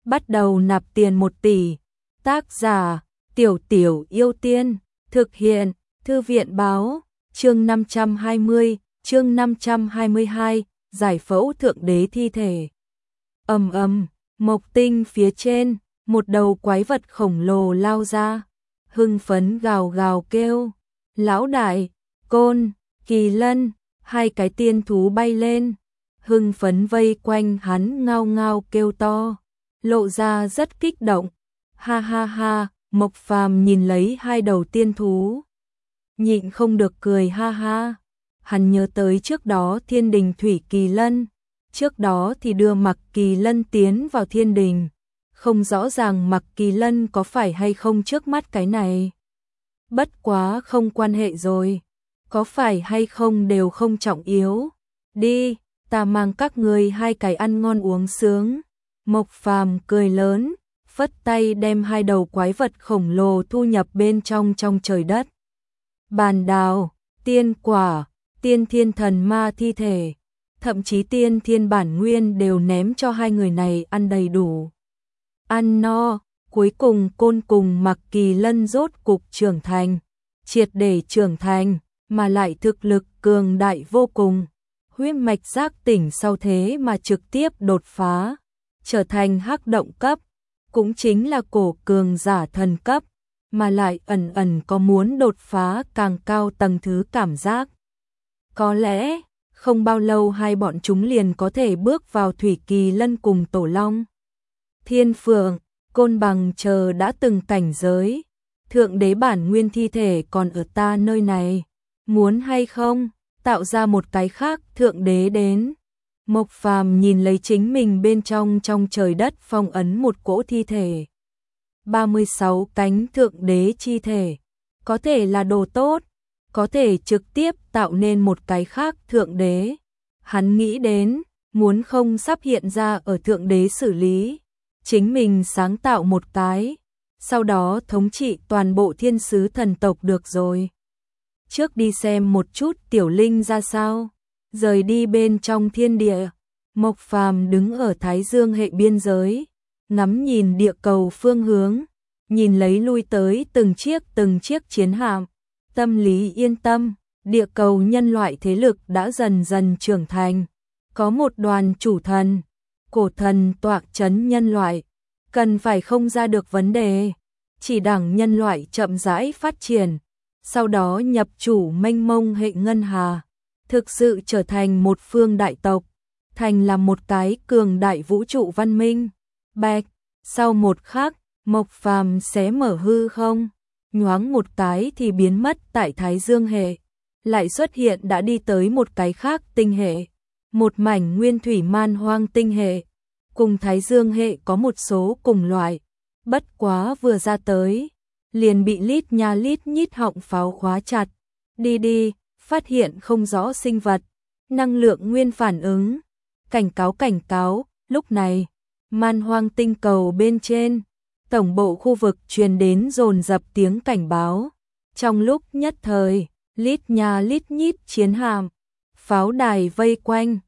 bắt đầu nạp tiền 1 tỷ. Tác giả, Tiểu Tiểu Yêu Tiên, thực hiện, Thư viện báo, chương 520, chương 522, giải phẫu thượng đế thi thể. Ầm ầm, Mộc Tinh phía trên, một đầu quái vật khổng lồ lao ra, hưng phấn gào gào kêu, lão đại, Côn, Kỳ Lân, hai cái tiên thú bay lên, hưng phấn vây quanh hắn ngao ngao kêu to, lộ ra rất kích động. Ha ha ha, Mộc Phàm nhìn lấy hai đầu tiên thú, nhịn không được cười ha ha. Hắn nhớ tới trước đó Thiên Đình Thủy Kỳ Lân, trước đó thì đưa Mặc Kỳ Lân tiến vào Thiên Đình, không rõ ràng Mặc Kỳ Lân có phải hay không trước mắt cái này. Bất quá không quan hệ rồi, có phải hay không đều không trọng yếu. Đi, ta mang các ngươi hai cái ăn ngon uống sướng. Mộc Phàm cười lớn, phất tay đem hai đầu quái vật khổng lồ thu nhập bên trong trời đất. Bàn đào, tiên quả, tiên thiên thần ma thi thể, thậm chí tiên thiên bản nguyên đều ném cho hai người này ăn đầy đủ. Ăn no, cuối cùng Côn cùng Mặc Kỳ Lân rốt cục trưởng thành, triệt để trưởng thành, mà lại thực lực cường đại vô cùng. Huyết mạch giác tỉnh sau thế mà trực tiếp đột phá, trở thành hắc động cấp, cũng chính là cổ cường giả thần cấp, mà lại ẩn ẩn có muốn đột phá càng cao tầng thứ cảm giác. Có lẽ, không bao lâu hai bọn chúng liền có thể bước vào Thủy Kỳ Lân cùng Tổ Long. Thiên Phượng, Côn Bằng chờ đã từng cảnh giới, thượng đế bản nguyên thi thể còn ở ta nơi này, muốn hay không, tạo ra một cái khác thượng đế đến. Mộc Phàm nhìn lấy chính mình bên trong trời đất phong ấn một cỗ thi thể. 36 cánh thượng đế chi thể, có thể là đồ tốt, có thể trực tiếp tạo nên một cái khác thượng đế. Hắn nghĩ đến, muốn không sắp hiện ra ở thượng đế xử lý, chính mình sáng tạo một cái, sau đó thống trị toàn bộ thiên sứ thần tộc được rồi. Trước đi xem một chút tiểu linh ra sao, rời đi bên trong thiên địa. Mộc Phàm đứng ở Thái Dương hệ biên giới, ngắm nhìn địa cầu phương hướng, nhìn lấy lui tới từng chiếc chiến hạm, tâm lý yên tâm, địa cầu nhân loại thế lực đã dần dần trưởng thành, có một đoàn chủ thần, cổ thần tọa chấn nhân loại, cần phải không ra được vấn đề, chỉ đẳng nhân loại chậm rãi phát triển, sau đó nhập chủ mênh mông hệ ngân hà, thực sự trở thành một phương đại tộc, thành là một cái cường đại vũ trụ văn minh. Bạch, sau một khắc, Mộc Phàm xé mở hư không, nhoáng một cái thì biến mất tại Thái Dương hệ, lại xuất hiện đã đi tới một cái khác tinh hệ, một mảnh nguyên thủy man hoang tinh hệ, cùng Thái Dương hệ có một số cùng loại, bất quá vừa ra tới, liền bị lít nha lít nhít họng pháo khóa chặt. Đi, phát hiện không rõ sinh vật, năng lượng nguyên phản ứng, cảnh cáo, lúc này, man hoang tinh cầu bên trên, tổng bộ khu vực truyền đến dồn dập tiếng cảnh báo. Trong lúc nhất thời, lít nha lít nhít chiến hạm, pháo đài vây quanh,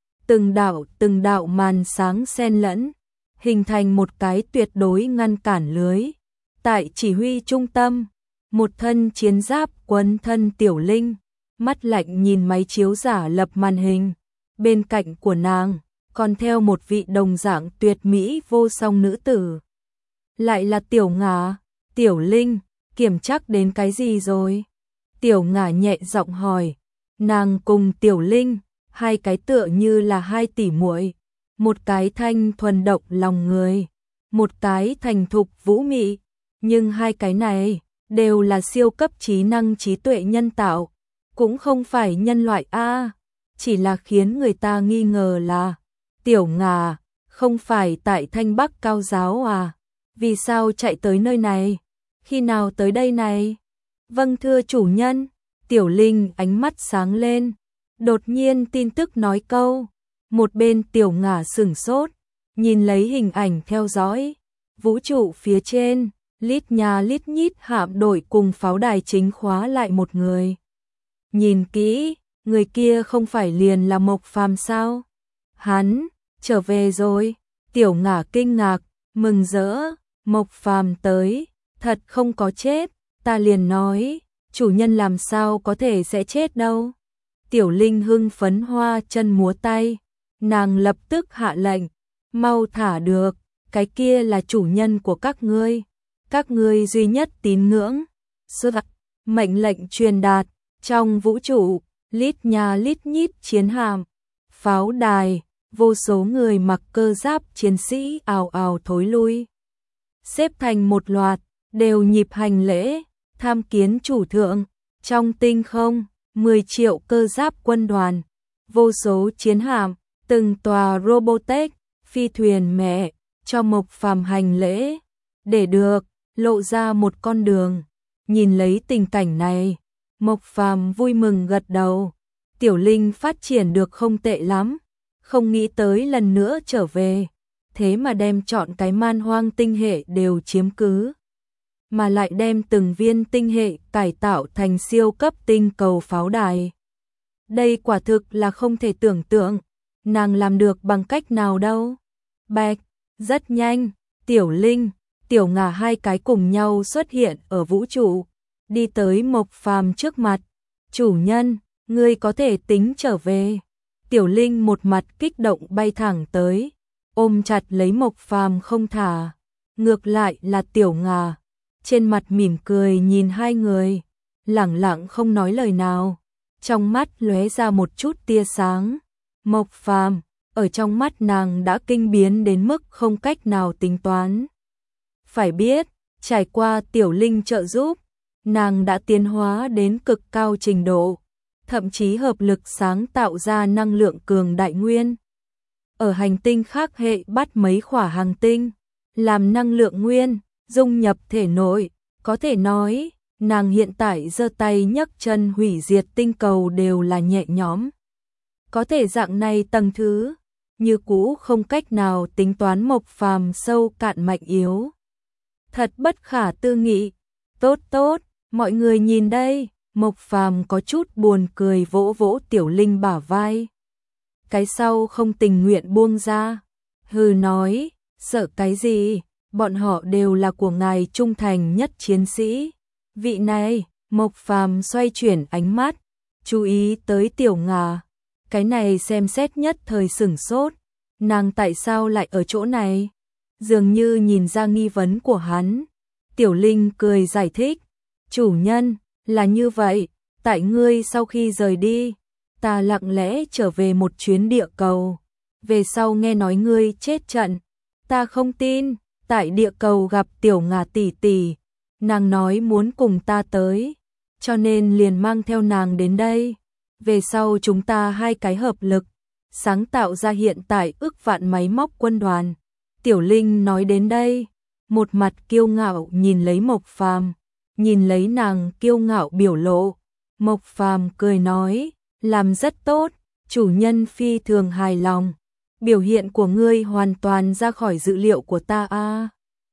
từng đạo màn sáng xen lẫn, hình thành một cái tuyệt đối ngăn cản lưới. Tại chỉ huy trung tâm, một thân chiến giáp quấn thân tiểu linh, mắt lạnh nhìn máy chiếu giả lập màn hình, bên cạnh của nàng còn theo một vị đồng dạng tuyệt mỹ vô song nữ tử. Lại là Tiểu Ngả. Tiểu Linh, kiểm chắc đến cái gì rồi? Tiểu Ngả nhẹ giọng hỏi. Nàng cùng Tiểu Linh, hai cái tựa như là hai tỷ muội, một cái thanh thuần độc lòng người, một cái thành thục vũ mị, nhưng hai cái này đều là siêu cấp trí năng trí tuệ nhân tạo, cũng không phải nhân loại a, chỉ là khiến người ta nghi ngờ là Tiểu Ngả không phải tại Thanh Bắc Cao giáo à? Vì sao chạy tới nơi này? Khi nào tới đây này? Vâng thưa chủ nhân. Tiểu Linh ánh mắt sáng lên, đột nhiên tin tức nói câu. Một bên Tiểu Ngả sửng sốt, nhìn lấy hình ảnh theo dõi. Vũ trụ phía trên, lít nha lít nhít hạm đội cùng pháo đài chính khóa lại một người. Nhìn kỹ, người kia không phải liền là Mộc Phàm sao? Hắn trở về rồi. Tiểu Ngả kinh ngạc, mừng rỡ, Mộc Phàm tới, thật không có chết, ta liền nói, chủ nhân làm sao có thể sẽ chết đâu. Tiểu Linh hưng phấn hoa chân múa tay, nàng lập tức hạ lệnh, mau thả được, cái kia là chủ nhân của các ngươi duy nhất tín ngưỡng. Mệnh lệnh truyền đạt, trong vũ trụ, lít nha lít nhít chiến hạm, pháo đài, vô số người mặc cơ giáp chiến sĩ ào ào thối lui. Xếp thành một loạt, đều nhịp hành lễ, tham kiến chủ thượng, trong tinh không, 10 triệu cơ giáp quân đoàn, vô số chiến hạm, từng tòa Robotech, phi thuyền mẹ, cho Mộc Phàm hành lễ, để được, lộ ra một con đường. Nhìn lấy tình cảnh này, Mộc Phàm vui mừng gật đầu, Tiểu Linh phát triển được không tệ lắm, không nghĩ tới lần nữa trở về, thế mà đem chọn cái man hoang tinh hệ đều chiếm cứ, mà lại đem từng viên tinh hệ cải tạo thành siêu cấp tinh cầu pháo đài. Đây quả thực là không thể tưởng tượng, nàng làm được bằng cách nào đâu. Bạch, rất nhanh, Tiểu Linh, Tiểu Ngà hai cái cùng nhau xuất hiện ở vũ trụ, đi tới Mộc Phàm trước mặt. Chủ nhân, ngươi có thể tính trở về. Tiểu Linh một mặt kích động bay thẳng tới, ôm chặt lấy Mộc Phàm không thả. Ngược lại là Tiểu Ngà, trên mặt mỉm cười nhìn hai người, lẳng lặng không nói lời nào, trong mắt lóe ra một chút tia sáng. Mộc Phàm, ở trong mắt nàng đã kinh biến đến mức không cách nào tính toán. Phải biết, trải qua Tiểu Linh trợ giúp, nàng đã tiến hóa đến cực cao trình độ, thậm chí hợp lực sáng tạo ra năng lượng cường đại nguyên. Ở hành tinh khác hệ bắt mấy khỏa hành tinh, làm năng lượng nguyên, dung nhập thể nội, có thể nói, nàng hiện tại giơ tay nhấc chân hủy diệt tinh cầu đều là nhẹ nhõm. Có thể dạng này tầng thứ, như cũ không cách nào tính toán Mộc Phàm sâu cạn mạnh yếu. Thật bất khả tư nghị. Tốt tốt, mọi người nhìn đây, Mộc Phàm có chút buồn cười vỗ vỗ Tiểu Linh bả vai. Cái sau không tình nguyện buông ra, hừ nói, sợ cái gì, bọn họ đều là của ngài trung thành nhất chiến sĩ. Vị này, Mộc Phàm xoay chuyển ánh mắt, chú ý tới Tiểu Ngà, cái này xem xét nhất thời sửng sốt, nàng tại sao lại ở chỗ này? Dường như nhìn ra nghi vấn của hắn. Tiểu Linh cười giải thích, chủ nhân, là như vậy, tại ngươi sau khi rời đi, ta lặng lẽ trở về một chuyến địa cầu, về sau nghe nói ngươi chết trận, ta không tin, tại địa cầu gặp Tiểu Ngà tỷ tỷ, nàng nói muốn cùng ta tới, cho nên liền mang theo nàng đến đây, về sau chúng ta hai cái hợp lực, sáng tạo ra hiện tại ức vạn máy móc quân đoàn. Tiểu Linh nói đến đây, một mặt kiêu ngạo nhìn lấy Mộc Phàm, nhìn lấy nàng kiêu ngạo biểu lộ, Mộc Phàm cười nói, làm rất tốt, chủ nhân phi thường hài lòng, biểu hiện của ngươi hoàn toàn ra khỏi dự liệu của ta a.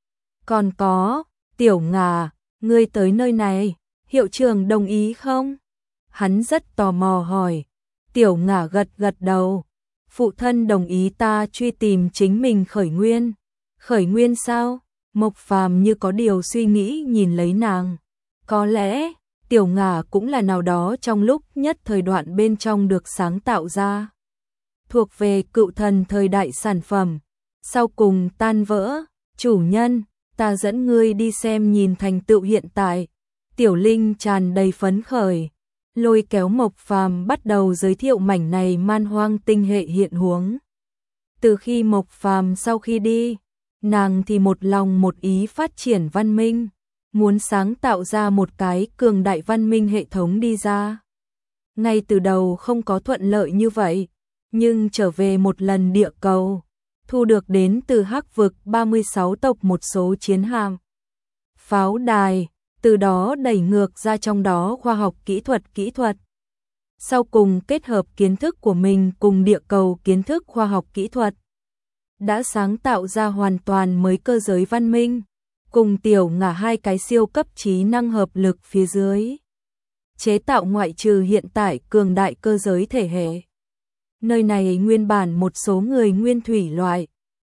Còn có, Tiểu Ngà, ngươi tới nơi này, hiệu trưởng đồng ý không? Hắn rất tò mò hỏi. Tiểu Ngà gật gật đầu, phụ thân đồng ý ta truy tìm chính mình khởi nguyên. Khởi nguyên sao? Mộc Phàm như có điều suy nghĩ nhìn lấy nàng. Có lẽ, Tiểu Ngà cũng là nào đó trong lúc nhất thời đoạn bên trong được sáng tạo ra. Thuộc về cựu thần thời đại sản phẩm. Sau cùng tan vỡ, chủ nhân, ta dẫn ngươi đi xem nhìn thành tựu hiện tại. Tiểu Linh tràn đầy phấn khởi, lôi kéo Mộc Phàm bắt đầu giới thiệu mảnh này man hoang tinh hệ hiện huống. Từ khi Mộc Phàm sau khi đi, nàng thì một lòng một ý phát triển văn minh, muốn sáng tạo ra một cái cường đại văn minh hệ thống đi ra. Ngay từ đầu không có thuận lợi như vậy, nhưng trở về một lần địa cầu, thu được đến từ Hắc vực 36 tộc một số chiến hạm, pháo đài, từ đó đẩy ngược ra trong đó khoa học kỹ thuật. Sau cùng kết hợp kiến thức của mình cùng địa cầu kiến thức khoa học kỹ thuật, đã sáng tạo ra hoàn toàn mới cơ giới văn minh, cùng Tiểu Ngà hai cái siêu cấp trí năng hợp lực phía dưới. Chế tạo ngoại trừ hiện tại cường đại cơ giới thể hệ. Nơi này nguyên bản một số người nguyên thủy loại,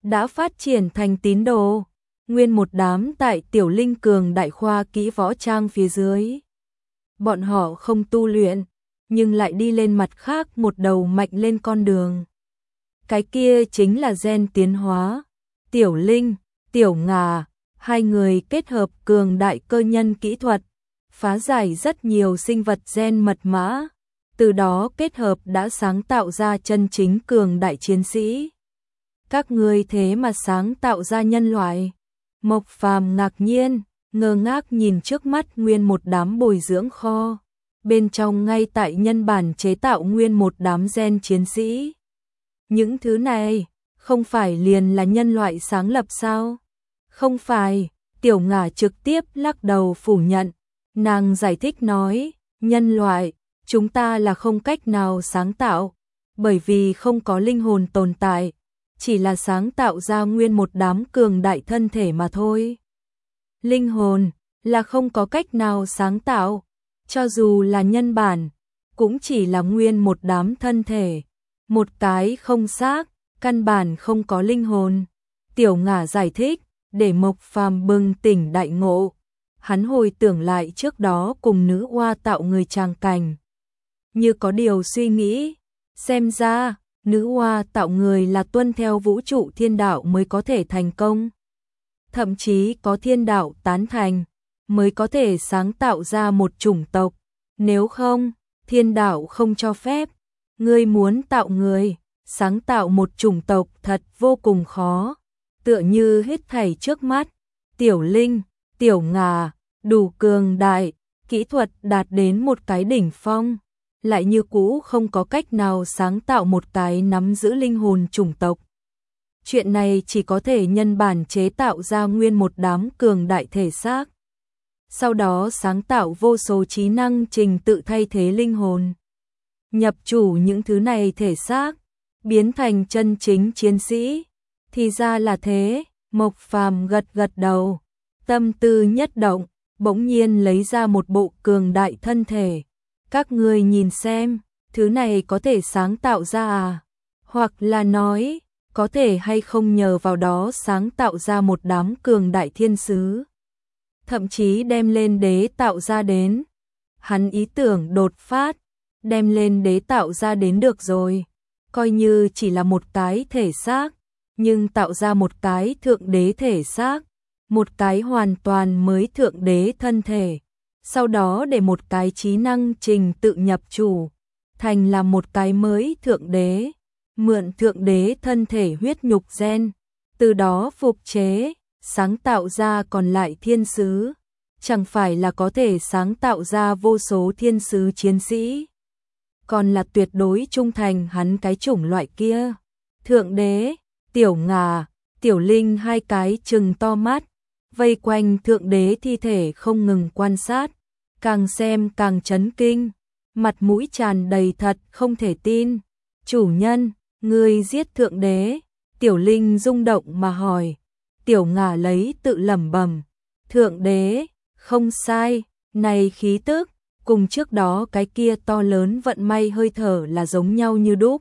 đã phát triển thành tín đồ. Nguyên một đám tại Tiểu Linh cường đại khoa kỹ võ trang phía dưới. Bọn họ không tu luyện, nhưng lại đi lên mặt khác một đầu mạnh lên con đường. Cái kia chính là gen tiến hóa. Tiểu Linh, Tiểu Ngà, hai người kết hợp cường đại cơ nhân kỹ thuật, phá giải rất nhiều sinh vật gen mật mã, từ đó kết hợp đã sáng tạo ra chân chính cường đại chiến sĩ. Các ngươi thế mà sáng tạo ra nhân loại. Mộc Phàm ngạc nhiên, ngơ ngác nhìn trước mắt nguyên một đám bồi dưỡng kho. Bên trong ngay tại nhân bản chế tạo nguyên một đám gen chiến sĩ. Những thứ này, không phải liền là nhân loại sáng lập sao? Không phải, Tiểu Ngà trực tiếp lắc đầu phủ nhận. Nàng giải thích nói, nhân loại, chúng ta là không cách nào sáng tạo, bởi vì không có linh hồn tồn tại, chỉ là sáng tạo ra nguyên một đám cường đại thân thể mà thôi. Linh hồn là không có cách nào sáng tạo, cho dù là nhân bản, cũng chỉ là nguyên một đám thân thể, một cái không xác, căn bản không có linh hồn. Tiểu Ngà giải thích, để Mộc Phàm bừng tỉnh đại ngộ. Hắn hồi tưởng lại trước đó cùng nữ oa tạo người tràng cảnh. Như có điều suy nghĩ, xem ra, nữ oa tạo người là tuân theo vũ trụ thiên đạo mới có thể thành công. Thậm chí có thiên đạo tán thành, mới có thể sáng tạo ra một chủng tộc. Nếu không, thiên đạo không cho phép. Ngươi muốn tạo người, sáng tạo một chủng tộc thật vô cùng khó. Tựa như hết thảy trước mắt, Tiểu Linh, Tiểu Ngà, đủ cường đại, kỹ thuật đạt đến một cái đỉnh phong, lại như cũ không có cách nào sáng tạo một cái nắm giữ linh hồn chủng tộc. Chuyện này chỉ có thể nhân bản chế tạo ra nguyên một đám cường đại thể xác. Sau đó sáng tạo vô số trí năng trình tự thay thế linh hồn. Nhập chủ những thứ này thể xác, biến thành chân chính chiến sĩ. Thì ra là thế, Mộc Phàm gật gật đầu, tâm tư nhất động, bỗng nhiên lấy ra một bộ cường đại thân thể. Các ngươi nhìn xem, thứ này có thể sáng tạo ra à? Hoặc là nói, có thể hay không nhờ vào đó sáng tạo ra một đám cường đại thiên sứ. Thậm chí đem lên đế tạo ra đến. Hắn ý tưởng đột phát, đem lên đế tạo ra đến được rồi. Coi như chỉ là một cái thể xác, nhưng tạo ra một cái thượng đế thể xác, một cái hoàn toàn mới thượng đế thân thể. Sau đó để một cái trí năng trình tự nhập chủ, thành là một cái mới thượng đế, mượn thượng đế thân thể huyết nhục gen, từ đó phục chế, sáng tạo ra còn lại thiên sứ, chẳng phải là có thể sáng tạo ra vô số thiên sứ chiến sĩ, còn là tuyệt đối trung thành hắn cái chủng loại kia. Thượng đế, Tiểu Ngà, Tiểu Linh hai cái trừng to mắt, vây quanh thượng đế thi thể không ngừng quan sát, càng xem càng chấn kinh, mặt mũi tràn đầy thật không thể tin. Chủ nhân, ngươi giết thượng đế? Tiểu Linh rung động mà hỏi. Tiểu Ngà lấy tự lẩm bẩm, thượng đế, không sai, này khí tức, cùng trước đó cái kia to lớn vận may hơi thở là giống nhau như đúc.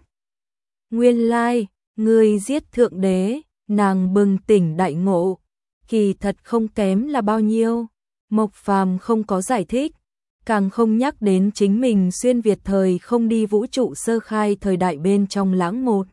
Nguyên lai, ngươi giết thượng đế, nàng bừng tỉnh đại ngộ, kỳ thật không kém là bao nhiêu. Mộc Phàm không có giải thích, càng không nhắc đến chính mình xuyên Việt thời không đi vũ trụ sơ khai thời đại bên trong lãng một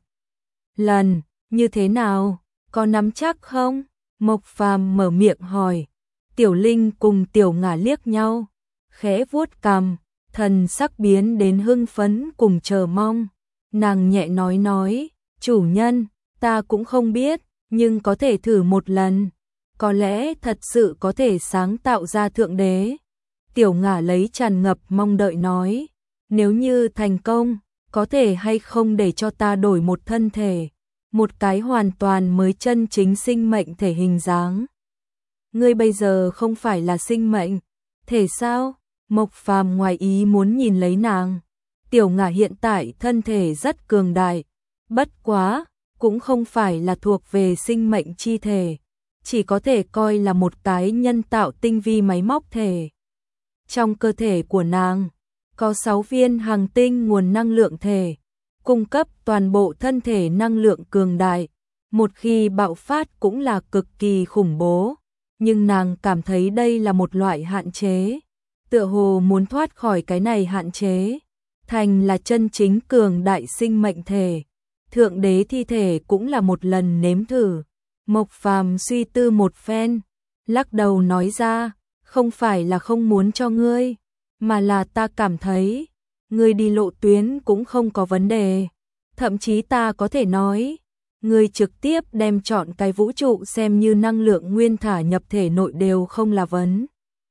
lần, như thế nào, có nắm chắc không? Mộc Phàm mở miệng hỏi. Tiểu Linh cùng Tiểu Ngà liếc nhau, khẽ vuốt cằm, thần sắc biến đến hưng phấn cùng chờ mong. Nàng nhẹ nói, chủ nhân, ta cũng không biết, nhưng có thể thử một lần, có lẽ thật sự có thể sáng tạo ra thượng đế. Tiểu Ngà lấy tràn ngập mong đợi nói, nếu như thành công, có thể hay không để cho ta đổi một thân thể, một cái hoàn toàn mới chân chính sinh mệnh thể hình dáng. Ngươi bây giờ không phải là sinh mệnh thể sao? Mộc Phàm ngoài ý muốn nhìn lấy nàng. Tiểu Ngà hiện tại thân thể rất cường đại, bất quá, cũng không phải là thuộc về sinh mệnh chi thể, chỉ có thể coi là một cái nhân tạo tinh vi máy móc thể. Trong cơ thể của nàng, có 6 viên hành tinh nguồn năng lượng thể, cung cấp toàn bộ thân thể năng lượng cường đại, một khi bạo phát cũng là cực kỳ khủng bố, nhưng nàng cảm thấy đây là một loại hạn chế, tựa hồ muốn thoát khỏi cái này hạn chế, thành là chân chính cường đại sinh mệnh thể. Thượng đế thi thể cũng là một lần nếm thử. Mộc Phàm suy tư một phen, lắc đầu nói ra, không phải là không muốn cho ngươi, mà là ta cảm thấy, ngươi đi lộ tuyến cũng không có vấn đề. Thậm chí ta có thể nói, ngươi trực tiếp đem chọn cái vũ trụ xem như năng lượng nguyên thả nhập thể nội đều không là vấn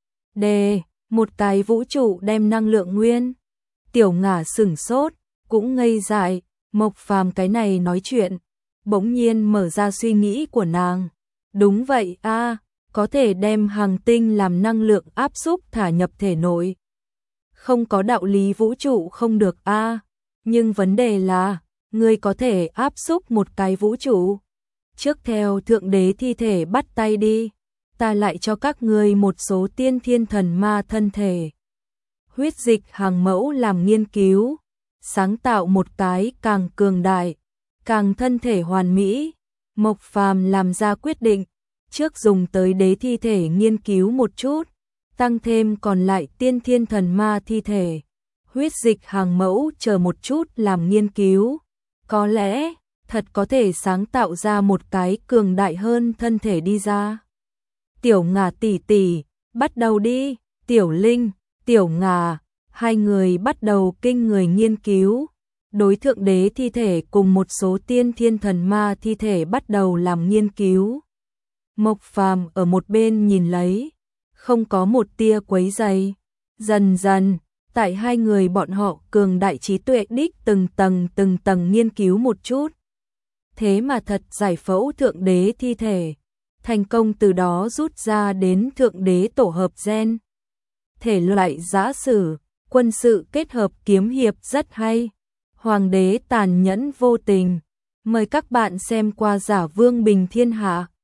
đề. Một cái vũ trụ đem năng lượng nguyên. Tiểu Ngả sửng sốt, cũng ngây dại, Mộc Phàm cái này nói chuyện, bỗng nhiên mở ra suy nghĩ của nàng. Đúng vậy a, có thể đem hành tinh làm năng lượng áp xúc thả nhập thể nội. Không có đạo lý vũ trụ không được a, nhưng vấn đề là, ngươi có thể áp xúc một cái vũ trụ. Trước theo thượng đế thi thể bắt tay đi, ta lại cho các ngươi một số tiên thiên thần ma thân thể. Huyết dịch hàng mẫu làm nghiên cứu, sáng tạo một cái càng cường đại, càng thân thể hoàn mỹ. Mộc Phàm làm ra quyết định, trước dùng tới đế thi thể nghiên cứu một chút, tăng thêm còn lại tiên thiên thần ma thi thể, huyết dịch hàng mẫu chờ một chút làm nghiên cứu. Có lẽ, thật có thể sáng tạo ra một cái cường đại hơn thân thể đi ra. Tiểu Ngà tỷ tỷ, bắt đầu đi. Tiểu Linh, Tiểu Ngà, hai người bắt đầu kinh người nghiên cứu. Đối thượng đế thi thể cùng một số tiên thiên thần ma thi thể bắt đầu làm nghiên cứu. Mộc Phàm ở một bên nhìn lấy, không có một tia quấy rầy. Dần dần, tại hai người bọn họ cường đại trí tuệ đích từng tầng nghiên cứu một chút. Thế mà thật giải phẫu thượng đế thi thể, thành công từ đó rút ra đến thượng đế tổ hợp gen. Thể loại giã sử, quân sự kết hợp kiếm hiệp rất hay. Hoàng đế tàn nhẫn vô tình. Mời các bạn xem qua Giả Vương Bình Thiên Hạ.